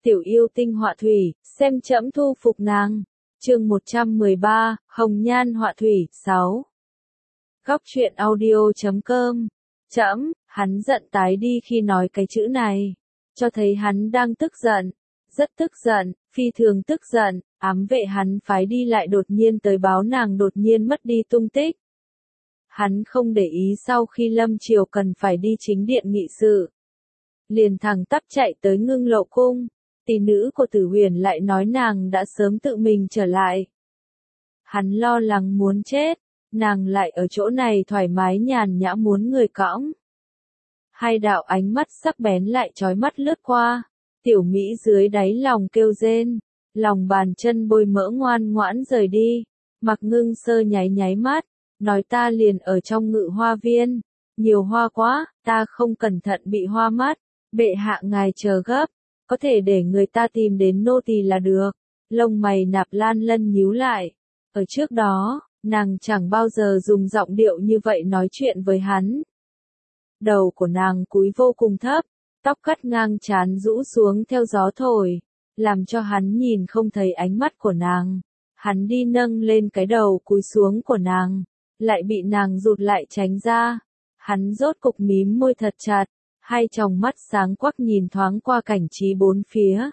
tiểu yêu tinh họa thủy, xem trẫm thu phục nàng. Chương 113, Hồng Nhan họa thủy, 6. Góc truyện audio.com. Trẫm, hắn giận tái đi khi nói cái chữ này, cho thấy hắn đang tức giận, rất tức giận, phi thường tức giận. Ám vệ hắn phái đi lại đột nhiên tới báo nàng đột nhiên mất đi tung tích. Hắn không để ý sau khi Lâm Triều cần phải đi chính điện nghị sự, liền thẳng tắp chạy tới Ngưng Lộ cung. Tỷ nữ của Tử Huyền lại nói nàng đã sớm tự mình trở lại. Hắn lo lắng muốn chết, nàng lại ở chỗ này thoải mái nhàn nhã muốn người cõng. Hai đạo ánh mắt sắc bén lại chói mắt lướt qua, tiểu Mỹ dưới đáy lòng kêu rên, lòng bàn chân bôi mỡ ngoan ngoãn rời đi. Mặc Ngưng Sơ nháy nháy mắt, nói ta liền ở trong Ngự Hoa viên, nhiều hoa quá, ta không cẩn thận bị hoa mắt, bệ hạ ngài chờ gấp, có thể để người ta tìm đến nô tỳ là được. Lông mày Nạp Lan Lân nhíu lại, ở trước đó, nàng chẳng bao giờ dùng giọng điệu như vậy nói chuyện với hắn. Đầu của nàng cúi vô cùng thấp, tóc cắt ngang trán rũ xuống theo gió thổi, làm cho hắn nhìn không thấy ánh mắt của nàng. Hắn đi nâng lên cái đầu cúi xuống của nàng, lại bị nàng rụt lại tránh ra. Hắn rốt cục mím môi thật chặt, hai tròng mắt sáng quắc nhìn thoáng qua cảnh trí bốn phía.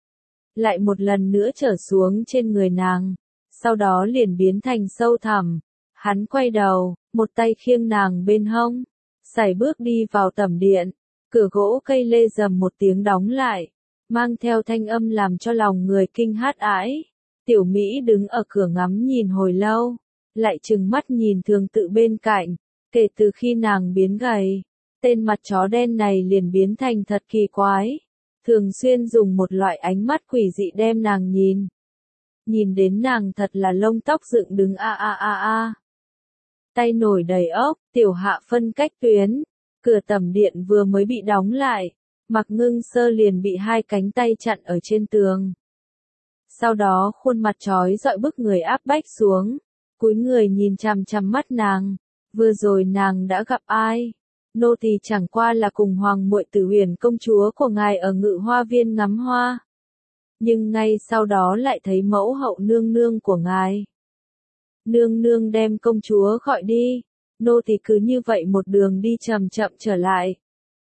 Lại một lần nữa trở xuống trên người nàng, sau đó liền biến thành sâu thẳm. Hắn quay đầu, một tay khiêng nàng bên hông, sải bước đi vào tẩm điện. Cửa gỗ cây lê rầm một tiếng đóng lại, mang theo thanh âm làm cho lòng người kinh hát ái. Tiểu Mỹ đứng ở cửa ngắm nhìn hồi lâu, lại trừng mắt nhìn Thường Tự bên cạnh. Kể từ khi nàng biến gầy, tên mặt chó đen này liền biến thành thật kỳ quái, thường xuyên dùng một loại ánh mắt quỷ dị đem nàng nhìn. Nhìn đến nàng thật là lông tóc dựng đứng a. Tay nổi đầy ốc, tiểu hạ phân cách tuyến, cửa tẩm điện vừa mới bị đóng lại, Mặc Ngưng Sơ liền bị hai cánh tay chặn ở trên tường. Sau đó khuôn mặt chói rọi bức người áp bách xuống, cúi người nhìn chằm chằm mắt nàng. Vừa rồi nàng đã gặp ai? Nô tỳ chẳng qua là cùng Hoàng muội Tử Huyền công chúa của ngài ở Ngự Hoa viên ngắm hoa. Nhưng ngay sau đó lại thấy mẫu hậu nương nương của ngài. Nương nương đem công chúa gọi đi, nô tỳ cứ như vậy một đường đi chậm chậm trở lại.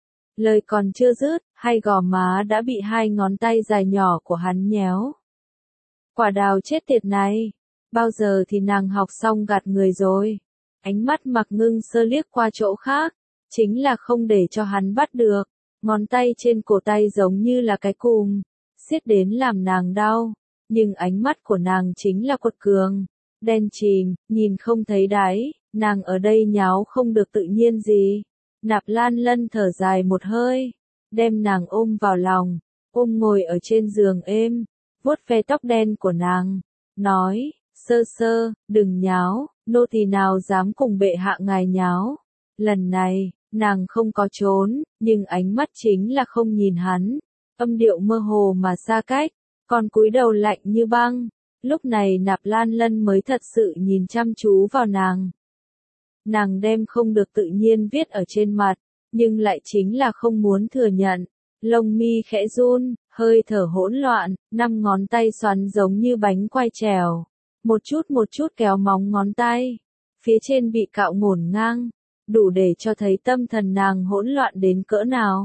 Lời còn chưa dứt, hai gò má đã bị hai ngón tay dài nhỏ của hắn nhéo. Quả đào chết tiệt này, bao giờ thì nàng học xong gạt người rồi. Ánh mắt Mặc Ngưng Sơ liếc qua chỗ khác, chính là không để cho hắn bắt được. Ngón tay trên cổ tay giống như là cái cùm, siết đến làm nàng đau. Nhưng ánh mắt của nàng chính là quật cường, đen chìm, nhìn không thấy đáy. Nàng ở đây nháo không được tự nhiên gì. Nạp Lan Lân thở dài một hơi, đem nàng ôm vào lòng, ôm ngồi ở trên giường êm, vuốt ve tóc đen của nàng, nói, Sơ Sơ, đừng nháo, nô tỳ nào dám cùng bệ hạ ngài nháo. Lần này, nàng không có trốn, nhưng ánh mắt chính là không nhìn hắn, âm điệu mơ hồ mà xa cách, còn cúi đầu lạnh như băng. Lúc này Nạp Lan Lân mới thật sự nhìn chăm chú vào nàng. Nàng đem không được tự nhiên viết ở trên mặt, nhưng lại chính là không muốn thừa nhận. Lông mi khẽ run, hơi thở hỗn loạn, năm ngón tay xoắn giống như bánh quai trèo. Một chút kéo móng ngón tay, phía trên bị cạo ngổn ngang, đủ để cho thấy tâm thần nàng hỗn loạn đến cỡ nào.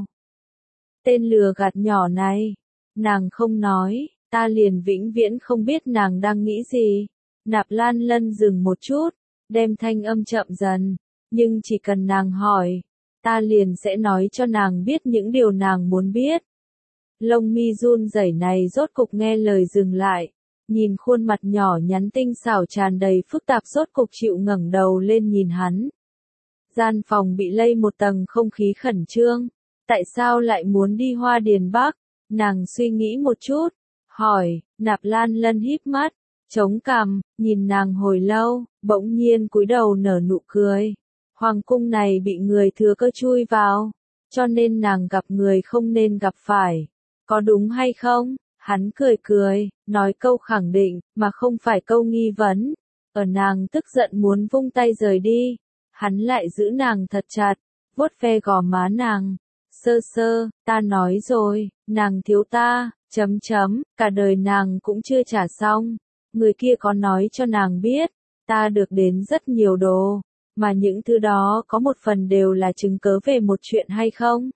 Tên lừa gạt nhỏ này, nàng không nói, ta liền vĩnh viễn không biết nàng đang nghĩ gì. Nạp Lan Lân dừng một chút, đem thanh âm chậm dần, nhưng chỉ cần nàng hỏi, ta liền sẽ nói cho nàng biết những điều nàng muốn biết. Lông mi run rẩy này rốt cục nghe lời dừng lại. Nhìn khuôn mặt nhỏ nhắn tinh xảo tràn đầy phức tạp rốt cục chịu ngẩng đầu lên nhìn hắn. Gian phòng bị lây một tầng không khí khẩn trương. Tại sao lại muốn đi Hoa Điền Bắc? Nàng suy nghĩ một chút, hỏi. Nạp Lan Lân híp mắt, chống cằm, nhìn nàng hồi lâu, bỗng nhiên cúi đầu nở nụ cười. Hoàng cung này bị người thừa cơ chui vào, cho nên nàng gặp người không nên gặp phải. Có đúng hay không? Hắn cười cười, nói câu khẳng định, mà không phải câu nghi vấn. Ở nàng tức giận muốn vung tay rời đi, hắn lại giữ nàng thật chặt, vuốt ve gò má nàng. Sơ Sơ, ta nói rồi, nàng thiếu ta, Cả đời nàng cũng chưa trả xong. Người kia có nói cho nàng biết, ta được đến rất nhiều đồ, mà những thứ đó có một phần đều là chứng cớ về một chuyện hay không?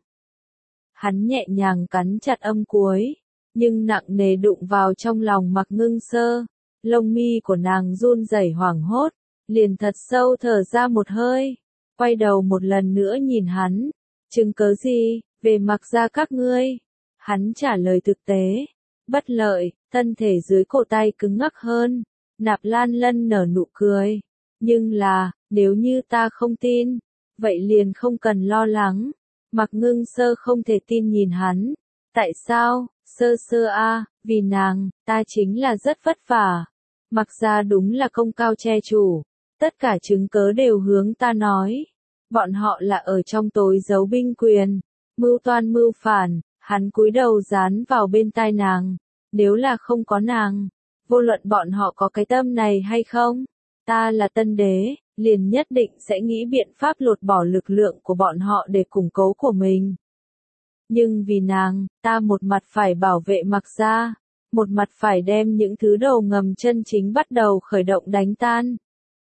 Hắn nhẹ nhàng cắn chặt âm cuối, nhưng nặng nề đụng vào trong lòng Mạc Ngưng Sơ. Lông mi của nàng run rẩy hoảng hốt, liền thật sâu thở ra một hơi, quay đầu một lần nữa nhìn hắn. Chứng cớ gì, về Mạc gia các ngươi? Hắn trả lời thực tế, bất lợi, thân thể dưới cổ tay cứng ngắc hơn. Nạp Lan Lân nở nụ cười. Nhưng là, nếu như ta không tin, vậy liền không cần lo lắng. Mạc Ngưng Sơ không thể tin nhìn hắn. Tại sao, Sơ Sơ a, vì nàng, ta chính là rất vất vả. Mạc gia đúng là công cao che chủ. Tất cả chứng cớ đều hướng ta nói. Bọn họ là ở trong tối giấu binh quyền, mưu toan mưu phản. Hắn cúi đầu dán vào bên tai nàng. Nếu là không có nàng, vô luận bọn họ có cái tâm này hay không, ta là tân đế, liền nhất định sẽ nghĩ biện pháp lột bỏ lực lượng của bọn họ để củng cố của mình. Nhưng vì nàng, ta một mặt phải bảo vệ Mạc gia, một mặt phải đem những thứ đầu ngầm chân chính bắt đầu khởi động đánh tan.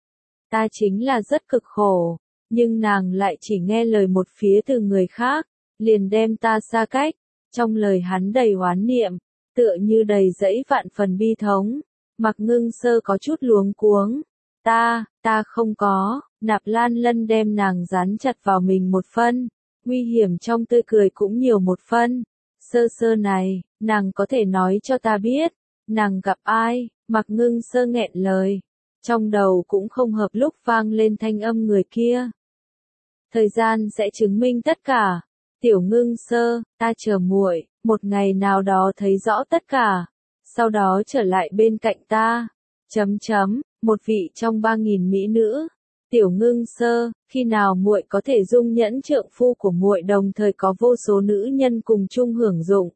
Ta chính là rất cực khổ, nhưng nàng lại chỉ nghe lời một phía từ người khác, liền đem ta xa cách. Trong lời hắn đầy oán niệm, tựa như đầy dẫy vạn phần bi thống. Mạc Ngưng Sơ có chút luống cuống. Ta không có. Nạp Lan Lân đem nàng dán chặt vào mình một phân. Nguy hiểm trong tươi cười cũng nhiều một phân. Sơ Sơ này, nàng có thể nói cho ta biết, nàng gặp ai? Mạc Ngưng Sơ nghẹn lời. Trong đầu cũng không hợp lúc vang lên thanh âm người kia. Thời gian sẽ chứng minh tất cả. Tiểu Ngưng Sơ, ta chờ muội, một ngày nào đó thấy rõ tất cả, sau đó trở lại bên cạnh ta. Một vị trong 3.000 mỹ nữ. Tiểu Ngưng Sơ, khi nào muội có thể dung nhẫn trượng phu của muội đồng thời có vô số nữ nhân cùng chung hưởng dụng?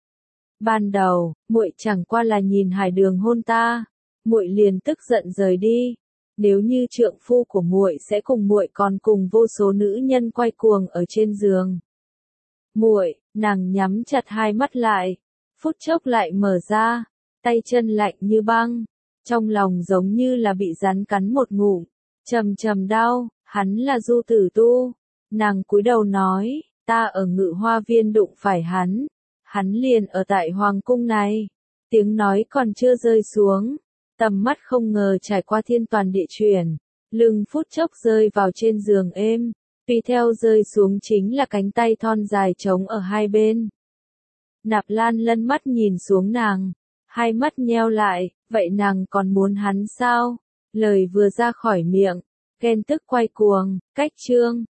Ban đầu, muội chẳng qua là nhìn Hải Đường hôn ta, muội liền tức giận rời đi. Nếu như trượng phu của muội sẽ cùng muội còn cùng vô số nữ nhân quay cuồng ở trên giường. Muội, nàng nhắm chặt hai mắt lại, phút chốc lại mở ra, tay chân lạnh như băng, trong lòng giống như là bị rắn cắn một ngụm, trầm đau. Hắn là Du Tử Tu. Nàng cúi đầu nói, ta ở Ngự Hoa Viên đụng phải hắn liền ở tại hoàng cung này. Tiếng nói còn chưa rơi xuống, tầm mắt không ngờ trải qua thiên toàn địa chuyển, lưng phút chốc rơi vào trên giường êm. Tùy theo rơi xuống chính là cánh tay thon dài trống ở hai bên. Nạp Lan Lân mắt nhìn xuống nàng, hai mắt nheo lại, vậy nàng còn muốn hắn sao? Lời vừa ra khỏi miệng, ghen tức quay cuồng, cách chương.